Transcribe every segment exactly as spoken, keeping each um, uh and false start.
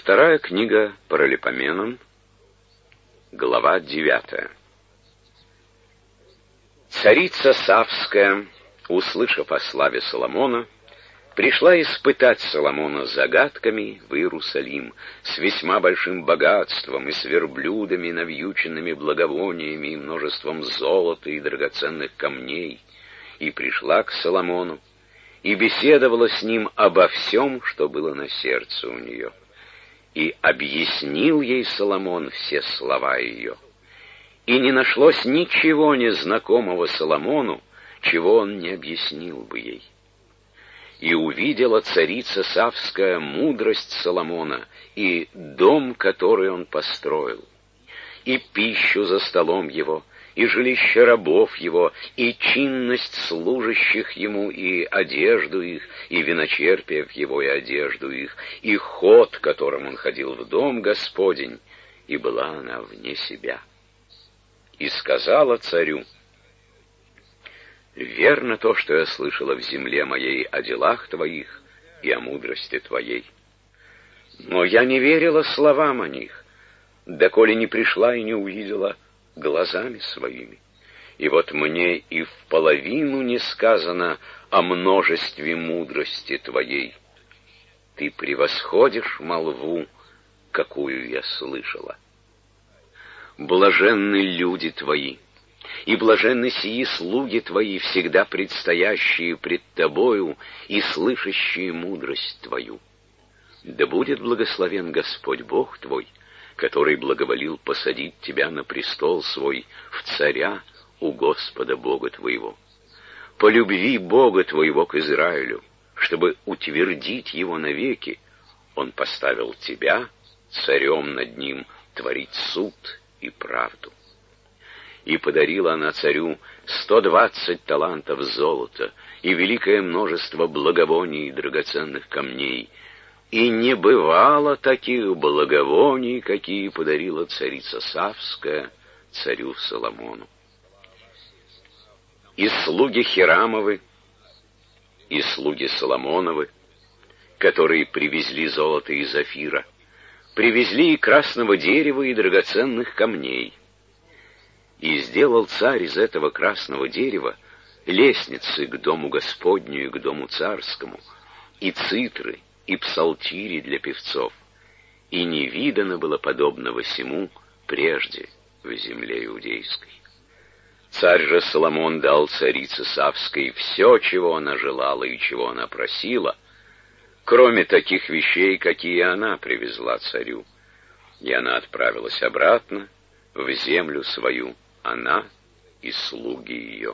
Вторая книга Паралипоменон, глава девятая. Царица Савская, услышав о славе Соломона, пришла испытать Соломона загадками в Иерусалим с весьма большим богатством и с верблюдами, навьюченными благовониями и множеством золота и драгоценных камней, и пришла к Соломону и беседовала с ним обо всем, что было на сердце у нее. И объяснил ей Соломон все слова ее. И не нашлось ничего незнакомого Соломону, чего он не объяснил бы ей. И увидела царица Савская мудрость Соломона и дом, который он построил, и пищу за столом его, и жилище рабов его, и чинность служащих ему, и одежду их, и виночерпиев его, и одежду их, и ход, которым он ходил в дом Господень, и была она вне себя. И сказала царю: «Верно то, что я слышала в земле моей о делах твоих и о мудрости твоей. Но я не верила словам о них, доколе не пришла и не увидела глазами своими. И вот мне и в половину не сказано о множестве мудрости твоей. Ты превосходишь молву, какую я слышала. Блаженны люди твои, и блаженны сии слуги твои, всегда предстоящие пред тобою и слышащие мудрость твою. Да будет благословен Господь Бог твой, который благоволил посадить тебя на престол свой в царя у Господа Бога твоего. По любви Бога твоего к Израилю, чтобы утвердить его навеки, он поставил тебя царем над ним творить суд и правду. И подарила она царю сто двадцать талантов золота и великое множество благовоний и драгоценных камней, и не бывало таких благовоний, какие подарила царица Савская царю Соломону. И слуги Хирамовы, и слуги Соломоновы, которые привезли золото из Офира, привезли и красного дерева, и драгоценных камней. И сделал царь из этого красного дерева лестницы к дому Господню и к дому царскому, и цитры, и псалтири для певцов, и не видано было подобного сему прежде в земле иудейской. Царь же Соломон дал царице Савской все, чего она желала и чего она просила, кроме таких вещей, какие она привезла царю. И она отправилась обратно в землю свою, она и слуги ее.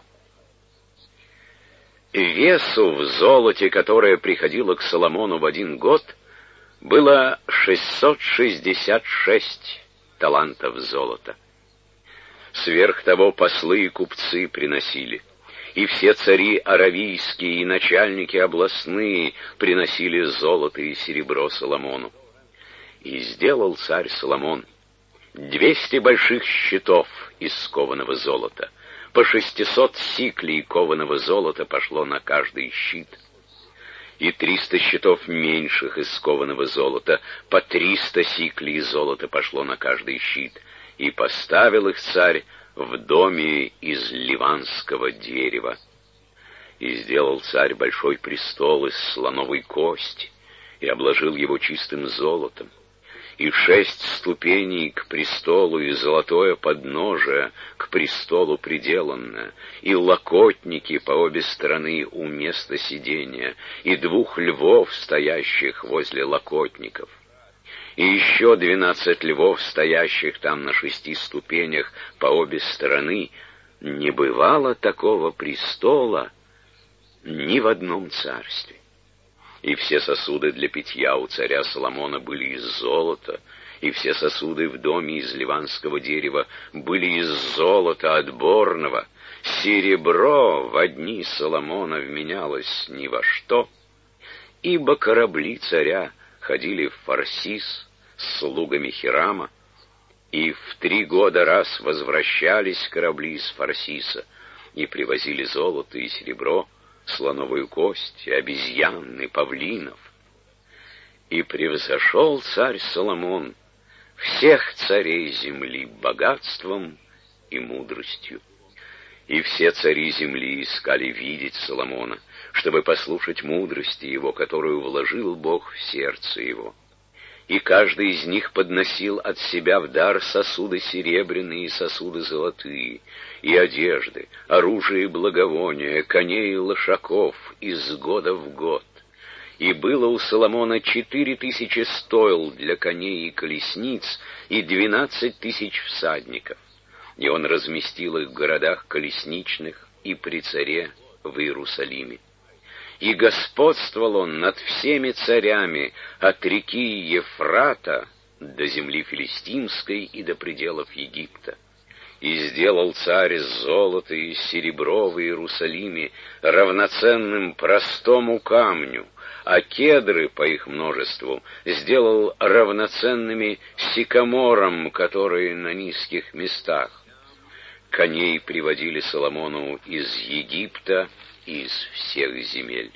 Весу в золоте, которое приходило к Соломону в один год, было шестьсот шестьдесят шесть талантов золота. Сверх того послы и купцы приносили, и все цари аравийские и начальники областные приносили золото и серебро Соломону. И сделал царь Соломон двести больших щитов из кованого золота. По шестисот сиклей кованого золота пошло на каждый щит, и триста щитов меньших из кованого золота, по триста сиклей золота пошло на каждый щит, и поставил их царь в доме из ливанского дерева. И сделал царь большой престол из слоновой кости, и обложил его чистым золотом, и шесть ступеней к престолу, и золотое подножие к престолу приделанное, и локотники по обе стороны у места сидения, и двух львов, стоящих возле локотников, и еще двенадцать львов, стоящих там на шести ступенях по обе стороны. Не бывало такого престола ни в одном царстве. И все сосуды для питья у царя Соломона были из золота, и все сосуды в доме из ливанского дерева были из золота отборного. Серебро в дни Соломона вменялось ни во что, ибо корабли царя ходили в Фарсис с слугами Хирама, и в три года раз возвращались корабли из Фарсиса и привозили золото и серебро, слоновую кость, и обезьян, и павлинов. И превзошел царь Соломон всех царей земли богатством и мудростью. И все цари земли искали видеть Соломона, чтобы послушать мудрости его, которую вложил Бог в сердце его. И каждый из них подносил от себя в дар сосуды серебряные и сосуды золотые, и одежды, оружие и благовония, коней и лошаков из года в год. И было у Соломона четыре тысячи стойл для коней и колесниц, и двенадцать тысяч всадников. И он разместил их в городах колесничных и при царе в Иерусалиме. И господствовал он над всеми царями от реки Ефрата до земли филистимской и до пределов Египта. И сделал царь золото и серебро в Иерусалиме равноценным простому камню, а кедры по их множеству сделал равноценными сикаморам, которые на низких местах. Коней приводили Соломону из Египта и из всех земель.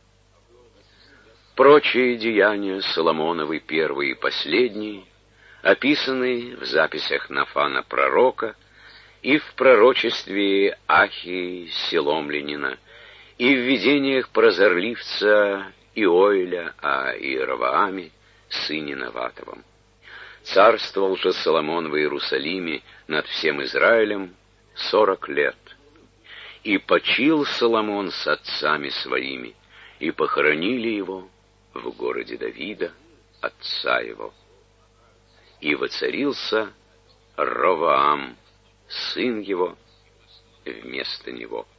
Прочие деяния Соломоновы, первые и последние, описаны в записях Нафана пророка и в пророчестве Ахии Селомлянина, и в видениях прозорливца Иоэля о Иеровоаме, сыне Наватовом. Царствовал же Соломон в Иерусалиме над всем Израилем сорок лет. И почил Соломон с отцами своими, и похоронили его в городе Давида, отца его. И воцарился Ровоам, сын его, вместо него.